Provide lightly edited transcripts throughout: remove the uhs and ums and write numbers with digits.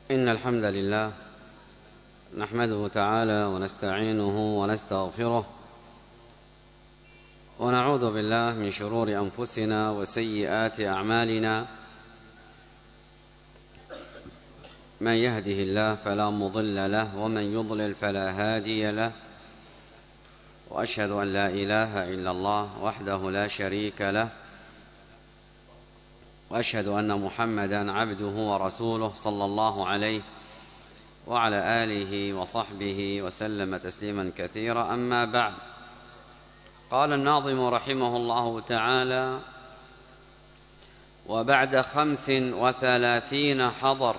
إن الحمد لله نحمده تعالى ونستعينه ونستغفره ونعوذ بالله من شرور أنفسنا وسيئات أعمالنا. من يهده الله فلا مضل له ومن يضلل فلا هادي له، وأشهد أن لا إله إلا الله وحده لا شريك له، وأشهد أن محمدًا عبده ورسوله صلى الله عليه وعلى آله وصحبه وسلم تسليمًا كثيرًا. أما بعد، قال الناظم رحمه الله تعالى: وبعد 35 حضر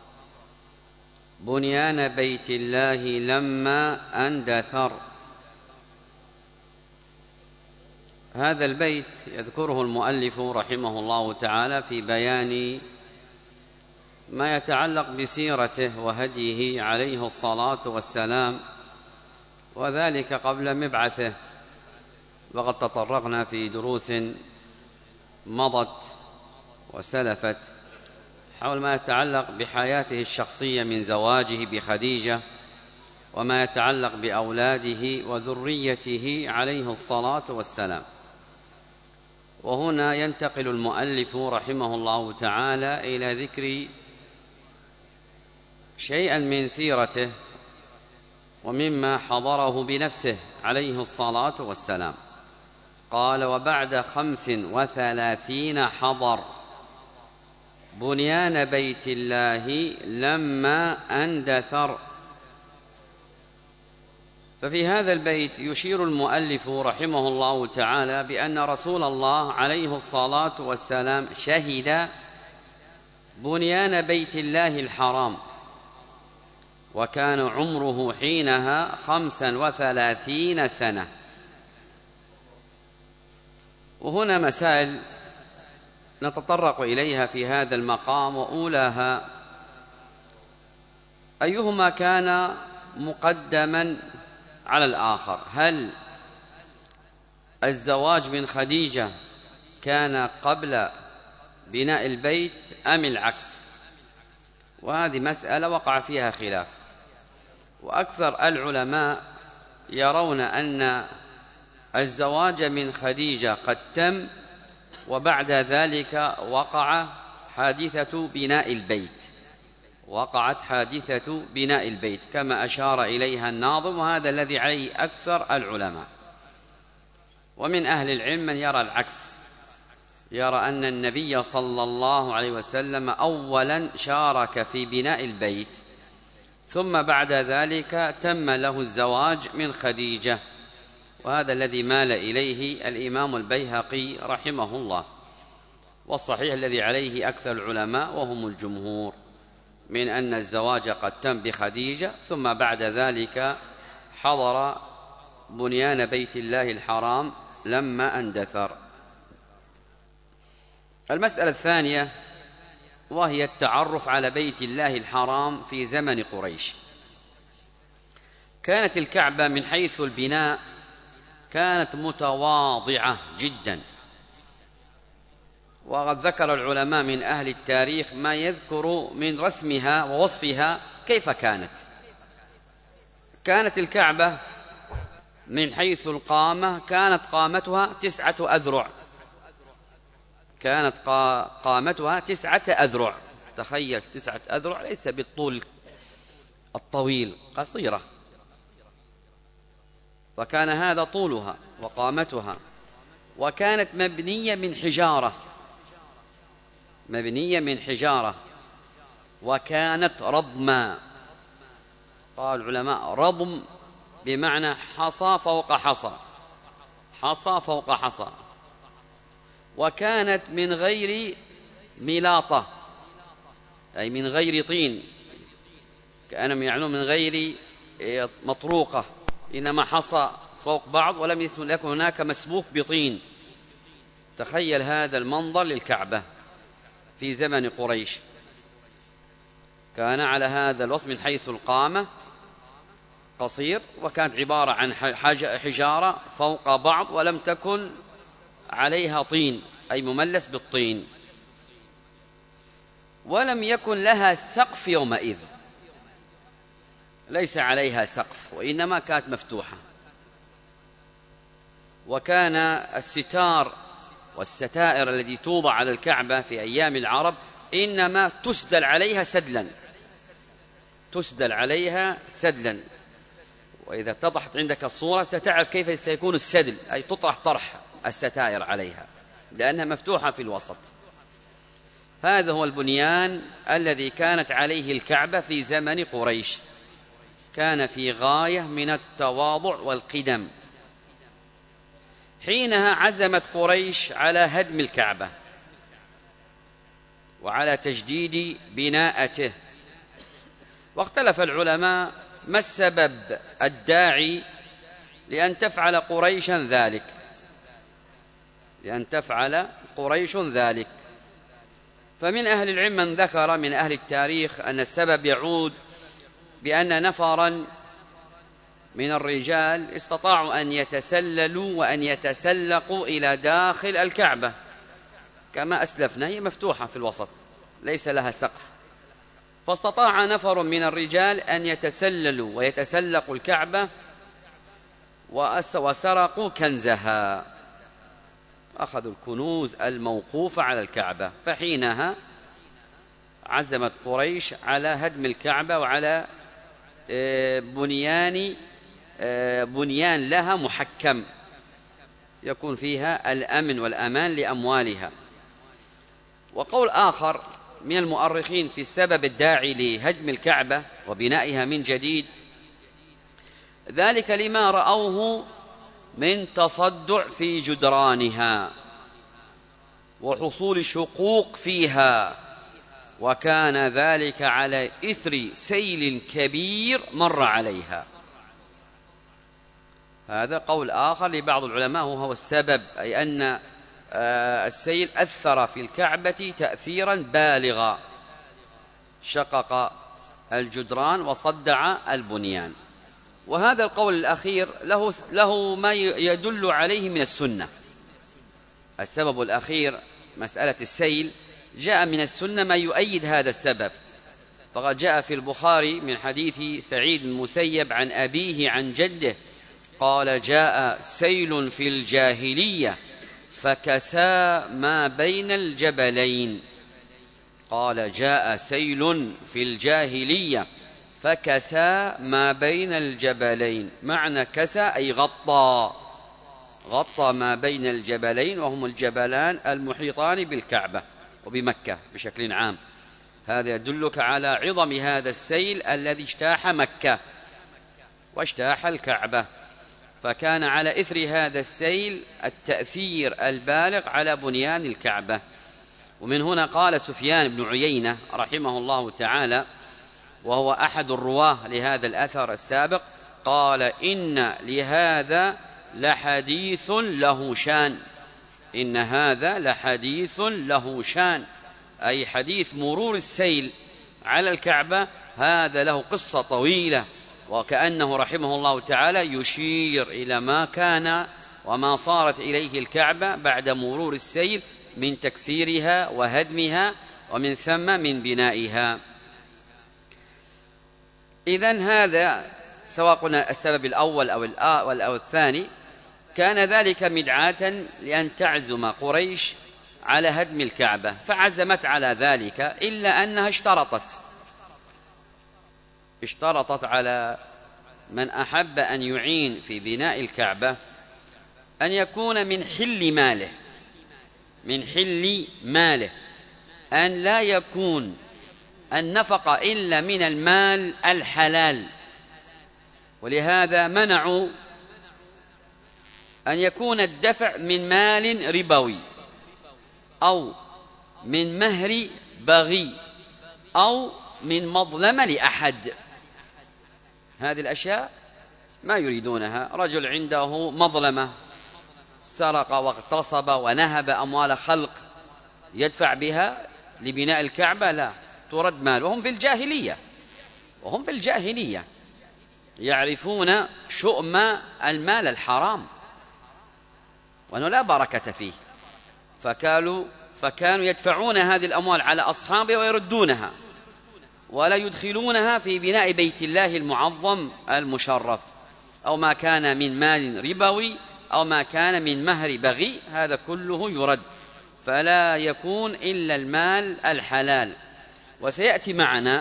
بنيان بيت الله لما أندثر. هذا البيت يذكره المؤلف رحمه الله تعالى في بيان ما يتعلق بسيرته وهديه عليه الصلاة والسلام، وذلك قبل مبعثه. وقد تطرقنا في دروس مضت وسلفت حول ما يتعلق بحياته الشخصية من زواجه بخديجة، وما يتعلق بأولاده وذريته عليه الصلاة والسلام. وهنا ينتقل المؤلف رحمه الله تعالى إلى ذكر شيئا من سيرته ومما حضره بنفسه عليه الصلاة والسلام. قال: وبعد 35 حضر بنيان بيت الله لما أندثر. ففي هذا البيت يشير المؤلف رحمه الله تعالى بأن رسول الله عليه الصلاة والسلام شهد بنيان بيت الله الحرام، وكان عمره حينها 35 سنة. وهنا مسائل نتطرق إليها في هذا المقام، وأولاها: أيهما كان مقدما على الآخر؟ هل الزواج من خديجة كان قبل بناء البيت أم العكس؟ وهذه مسألة وقع فيها خلاف، وأكثر العلماء يرون أن الزواج من خديجة قد تم، وبعد ذلك وقعت حادثة بناء البيت كما أشار إليها الناظم، وهذا الذي عليه أكثر العلماء. ومن أهل العلم من يرى العكس، يرى أن النبي صلى الله عليه وسلم أولا شارك في بناء البيت، ثم بعد ذلك تم له الزواج من خديجة، وهذا الذي مال إليه الإمام البيهقي رحمه الله. والصحيح الذي عليه أكثر العلماء وهم الجمهور من أن الزواج قد تم بخديجة، ثم بعد ذلك حضر بنيان بيت الله الحرام لما أندثر. المسألة الثانية وهي التعرف على بيت الله الحرام في زمن قريش. كانت الكعبة من حيث البناء كانت متواضعة جدا، وقد ذكر العلماء من أهل التاريخ ما يذكر من رسمها ووصفها كيف كانت. كانت الكعبة من حيث القامة كانت قامتها 9 أذرع، قامتها 9 أذرع. تخيل 9 أذرع، ليس بالطول الطويل، قصيرة، فكان هذا طولها وقامتها. وكانت مبنية من حجارة، وكانت رضما. قال العلماء: رضم بمعنى حصى فوق حصى. وكانت من غير ملاطة، أي من غير طين، كأنهم يعنون من غير مطروقة، إنما حصى فوق بعض ولم يكن هناك مسبوك بطين. تخيل هذا المنظر للكعبة في زمن قريش. كان على هذا الوصف من حيث القامة قصير، وكانت عبارة عن حجارة فوق بعض، ولم تكن عليها طين أي مملس بالطين. ولم يكن لها سقف يومئذ، ليس عليها سقف وإنما كانت مفتوحة. وكان الستار والستائر التي توضع على الكعبة في أيام العرب إنما تسدل عليها سدلا، تسدل عليها سدلا. وإذا اتضحت عندك الصورة ستعرف كيف سيكون السدل، أي تطرح طرح الستائر عليها لأنها مفتوحة في الوسط. هذا هو البنيان الذي كانت عليه الكعبة في زمن قريش، كان في غاية من التواضع والقدم. حينها عزمت قريش على هدم الكعبة وعلى تجديد بناءته. واختلف العلماء ما السبب الداعي لأن تفعل قريشا ذلك، لأن تفعل قريش ذلك. فمن أهل العلم من ذكر من أهل التاريخ أن السبب يعود بأن نفرا من الرجال استطاعوا أن يتسللوا وأن يتسلقوا إلى داخل الكعبة، كما أسلفنا هي مفتوحة في الوسط ليس لها سقف، فاستطاع نفر من الرجال أن يتسللوا ويتسلقوا الكعبة وسرقوا كنزها، أخذوا الكنوز الموقوفة على الكعبة. فحينها عزمت قريش على هدم الكعبة وعلى بنيان لها محكم يكون فيها الأمن والأمان لأموالها. وقول آخر من المؤرخين في السبب الداعي لهدم الكعبة وبنائها من جديد، ذلك لما رأوه من تصدع في جدرانها وحصول شقوق فيها، وكان ذلك على إثر سيل كبير مر عليها. هذا قول آخر لبعض العلماء وهو السبب، أي أن السيل أثر في الكعبة تأثيرا بالغا، شقق الجدران وصدع البنيان. وهذا القول الأخير له ما يدل عليه من السنة. السبب الأخير مسألة السيل جاء من السنة ما يؤيد هذا السبب، فقد جاء في البخاري من حديث سعيد المسيب عن أبيه عن جده قال: جاء سيل في الجاهلية فكسى ما بين الجبلين. قال: جاء سيل في الجاهلية فكسى ما بين الجبلين. معنى كسى أي غطى ما بين الجبلين، وهم الجبلان المحيطان بالكعبة وبمكة بشكل عام. هذا يدلك على عظم هذا السيل الذي اجتاح مكة واجتاح الكعبة. فكان على إثر هذا السيل التأثير البالغ على بنيان الكعبة. ومن هنا قال سفيان بن عيينة رحمه الله تعالى، وهو أحد الرواه لهذا الأثر السابق، قال: إن لهذا لحديث له شان. إن هذا لحديث له شان، أي حديث مرور السيل على الكعبة هذا له قصة طويلة، وكأنه رحمه الله تعالى يشير إلى ما كان وما صارت إليه الكعبة بعد مرور السيل من تكسيرها وهدمها ومن ثم من بنائها. إذن هذا سواء قلنا السبب الأول أو الثاني، كان ذلك مدعاة لأن تعزم قريش على هدم الكعبة، فعزمت على ذلك، إلا أنها اشترطت على من أحب أن يعين في بناء الكعبة أن يكون من حل ماله، أن لا يكون النفقة إلا من المال الحلال. ولهذا منعوا أن يكون الدفع من مال ربوي أو من مهر بغي أو من مظلمة لأحد. هذه الأشياء ما يريدونها. رجل عنده مظلمة، سرق واغتصب ونهب أموال خلق، يدفع بها لبناء الكعبة؟ لا، ترد مال. وهم في الجاهلية يعرفون شؤم المال الحرام وأنه لا بركة فيه، فكانوا يدفعون هذه الأموال على أصحابها ويردونها، ولا يدخلونها في بناء بيت الله المعظم المشرف، أو ما كان من مال ربوي أو ما كان من مهر بغي، هذا كله يرد، فلا يكون إلا المال الحلال. وسيأتي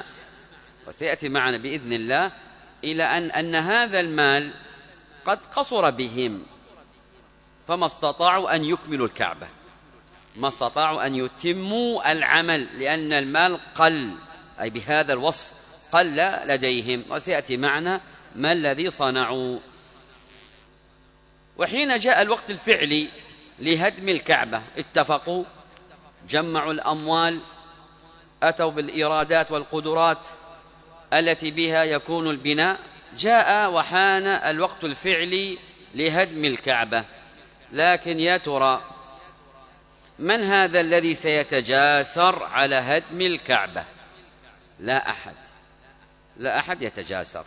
معنا بإذن الله إلى أن هذا المال قد قصر بهم، فما استطاعوا أن يكملوا الكعبة، ما استطاعوا أن يتموا العمل، لأن المال قل، أي بهذا الوصف قل لديهم. وسيأتي معنا ما الذي صنعوا. وحين جاء الوقت الفعلي لهدم الكعبة اتفقوا، جمعوا الأموال، أتوا بالإرادات والقدرات التي بها يكون البناء، جاء وحان الوقت الفعلي لهدم الكعبة. لكن يا ترى من هذا الذي سيتجاسر على هدم الكعبة؟ لا أحد يتجاسر.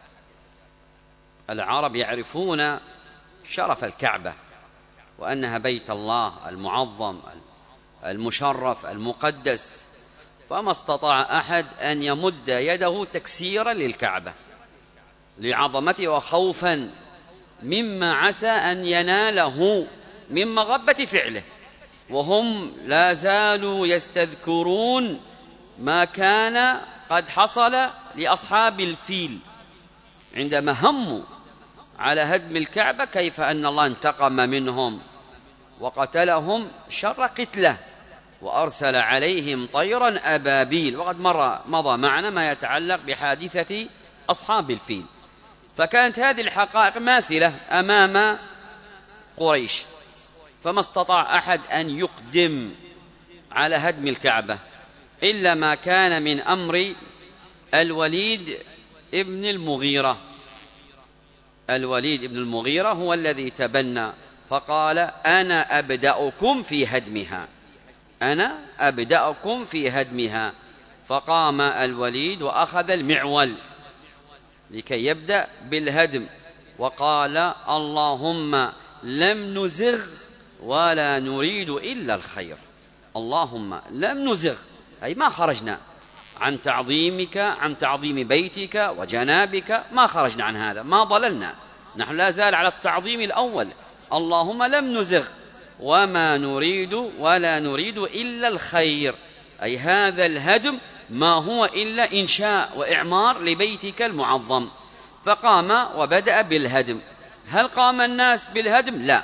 العرب يعرفون شرف الكعبة وأنها بيت الله المعظم المشرف المقدس، فما استطاع أحد أن يمد يده تكسيرا للكعبة لعظمته وخوفا مما عسى أن يناله من مغبة فعله. وهم لا زالوا يستذكرون ما كان قد حصل لأصحاب الفيل عندما هموا على هدم الكعبة، كيف أن الله انتقم منهم وقتلهم شر قتله وأرسل عليهم طيرا أبابيل. وقد مضى معنا ما يتعلق بحادثة أصحاب الفيل. فكانت هذه الحقائق ماثلة أمام قريش، فما استطاع أحد أن يقدم على هدم الكعبة إلا ما كان من أمر الوليد ابن المغيرة. الوليد ابن المغيرة هو الذي تبنى فقال: أنا أبدأكم في هدمها، أنا أبدأكم في هدمها. فقام الوليد وأخذ المعول لكي يبدأ بالهدم، وقال: اللهم لم نزغ ولا نريد إلا الخير. اللهم لم نزغ، أي ما خرجنا عن تعظيمك، عن تعظيم بيتك وجنابك، ما خرجنا عن هذا، ما ضللنا، نحن لا زال على التعظيم الأول. اللهم لم نزغ وما نريد ولا نريد إلا الخير، أي هذا الهدم ما هو إلا إنشاء وإعمار لبيتك المعظم. فقام وبدأ بالهدم. هل قام الناس بالهدم؟ لا،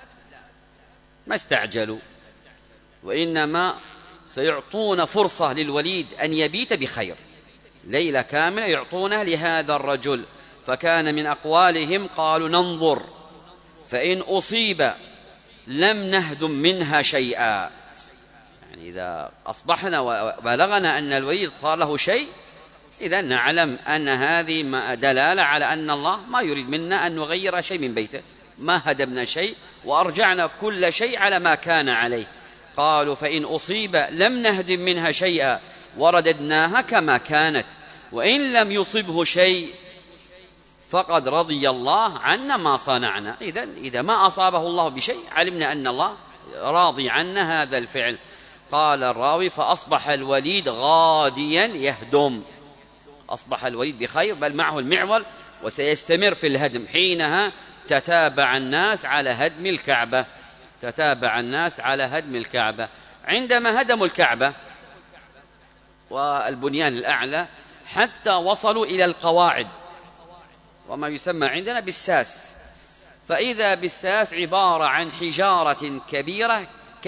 ما استعجلوا، وإنما سيعطون فرصة للوليد أن يبيت بخير، ليلة كاملة يعطونها لهذا الرجل. فكان من أقوالهم قالوا: ننظر فإن أصيب لم نهدم منها شيئا. يعني إذا أصبحنا وبلغنا أن الوليد صار له شيء، إذا نعلم أن هذه دلالة على أن الله ما يريد منا أن نغير شيء من بيته، ما هدمنا شيء وأرجعنا كل شيء على ما كان عليه. قالوا: فإن أصيب لم نهدم منها شيئا ورددناها كما كانت، وإن لم يصبه شيء فقد رضي الله عنا ما صنعنا. إذا ما أصابه الله بشيء علمنا أن الله راضي عنا هذا الفعل. قال الراوي: فأصبح الوليد غاديا يهدم، أصبح الوليد بخير، بل معه المعول وسيستمر في الهدم. حينها تتابع الناس على هدم الكعبة، تتابع الناس على هدم الكعبة. عندما هدموا الكعبة والبنيان الأعلى حتى وصلوا إلى القواعد، وما يسمى عندنا بالساس، فإذا بالساس عبارة عن حجارة كبيرة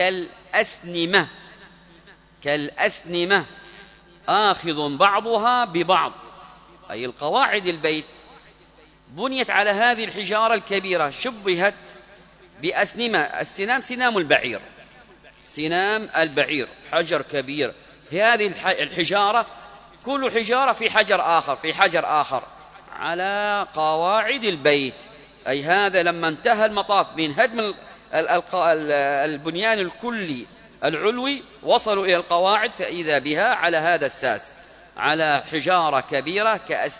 كالأسنمة آخذ بعضها ببعض، أي القواعد البيت بنيت على هذه الحجارة الكبيرة، شبهت بأسنمة. السنام سنام البعير، سنام البعير، حجر كبير. هذه الحجارة كل حجارة في حجر آخر في حجر آخر على قواعد البيت. أي هذا لما انتهى المطاف من هدم البنيان الكلي العلوي وصلوا إلى القواعد، فإذا بها على هذا الساس على حجارة كبيرة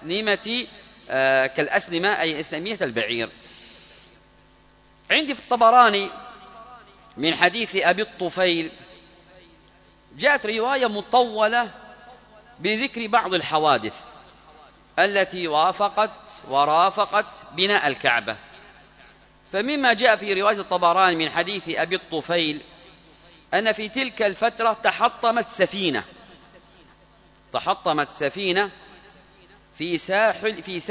كالأسنمة، أي أسنمية البعير. عندي في الطبراني من حديث أبي الطفيل جاءت رواية مطولة بذكر بعض الحوادث التي ورافقت بناء الكعبة. فمما جاء في رواية الطبراني من حديث أبي الطفيل أن في تلك الفترة تحطمت سفينة في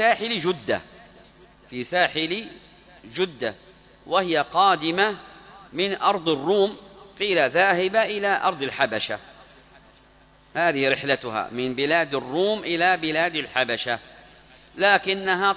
ساحل جدة وهي قادمة من أرض الروم، قيل ذاهبة إلى أرض الحبشة. هذه رحلتها من بلاد الروم إلى بلاد الحبشة، لكنها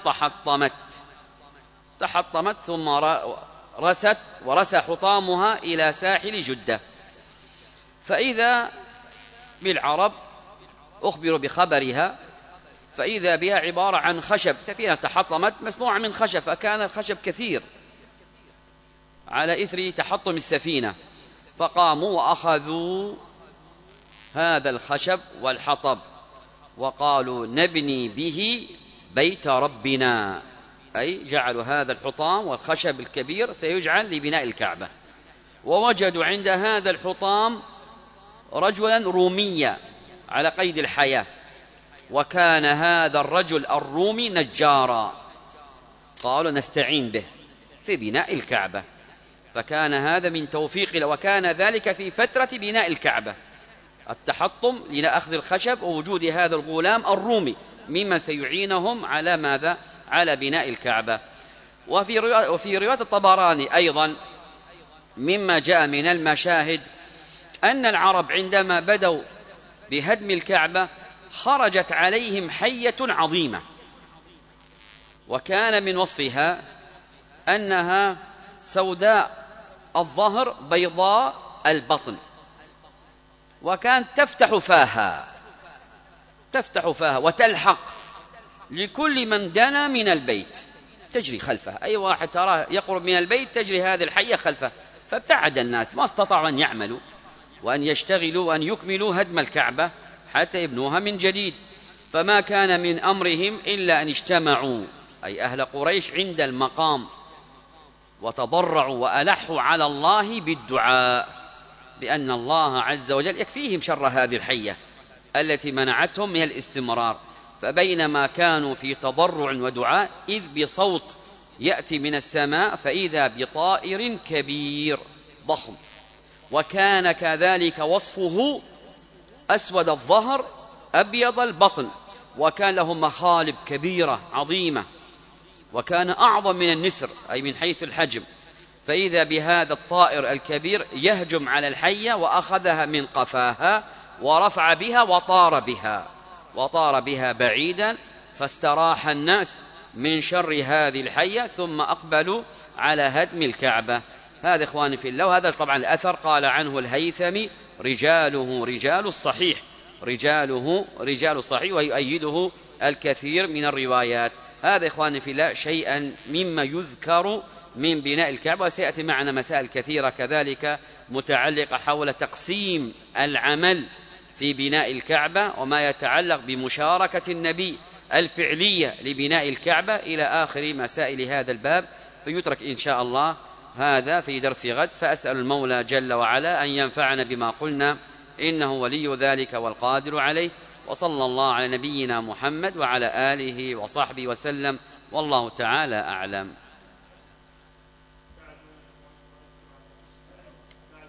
تحطمت ثم ورسى حطامها إلى ساحل جدة. فإذا بالعرب أخبروا بخبرها، فإذا بها عبارة عن خشب، سفينة تحطمت مصنوعة من خشب، فكان الخشب كثير على إثر تحطم السفينة، فقاموا وأخذوا هذا الخشب والحطب وقالوا نبني به بيت ربنا، أي جعلوا هذا الحطام والخشب الكبير سيجعل لبناء الكعبة. ووجدوا عند هذا الحطام رجلا روميا على قيد الحياة، وكان هذا الرجل الرومي نجارا، قالوا نستعين به في بناء الكعبة. فكان هذا من توفيق الله، وكان ذلك في فترة بناء الكعبة، التحطم لأخذ الخشب ووجود هذا الغلام الرومي مما سيعينهم على ماذا؟ على بناء الكعبة. وفي رواية الطبراني أيضا مما جاء من المشاهد أن العرب عندما بدوا بهدم الكعبة خرجت عليهم حية عظيمة، وكان من وصفها أنها سوداء الظهر بيضاء البطن، وكانت تفتح فاها وتلحق لكل من دنا من البيت، تجري خلفه، أي واحد تراه يقرب من البيت تجري هذه الحية خلفه. فابتعد الناس، ما استطاعوا أن يعملوا وأن يشتغلوا وأن يكملوا هدم الكعبة حتى يبنوها من جديد، فما كان من أمرهم إلا أن اجتمعوا، أي أهل قريش، عند المقام وتضرعوا وألحوا على الله بالدعاء بأن الله عز وجل يكفيهم شر هذه الحية التي منعتهم من الاستمرار. فبينما كانوا في تضرع ودعاء إذ بصوت يأتي من السماء فإذا بطائر كبير ضخم، وكان كذلك وصفه أسود الظهر أبيض البطن، وكان له مخالب كبيرة عظيمة، وكان أعظم من النسر أي من حيث الحجم. فإذا بهذا الطائر الكبير يهجم على الحية وأخذها من قفاها ورفع بها وطار بها بعيدا، فاستراح الناس من شر هذه الحية ثم أقبلوا على هدم الكعبة. هذا إخواني في الله، وهذا طبعا الأثر قال عنه الهيثمي رجاله رجال الصحيح ويؤيده الكثير من الروايات. هذا إخواني في الله شيئا مما يذكر من بناء الكعبة، وسيأتي معنا مسائل كثيرة كذلك متعلقة حول تقسيم العمل في بناء الكعبة وما يتعلق بمشاركة النبي الفعلية لبناء الكعبة إلى آخر مسائل هذا الباب، فيترك إن شاء الله هذا في درس غد. فأسأل المولى جل وعلا أن ينفعنا بما قلنا، إنه ولي ذلك والقادر عليه. وصلى الله على نبينا محمد وعلى آله وصحبه وسلم، والله تعالى أعلم.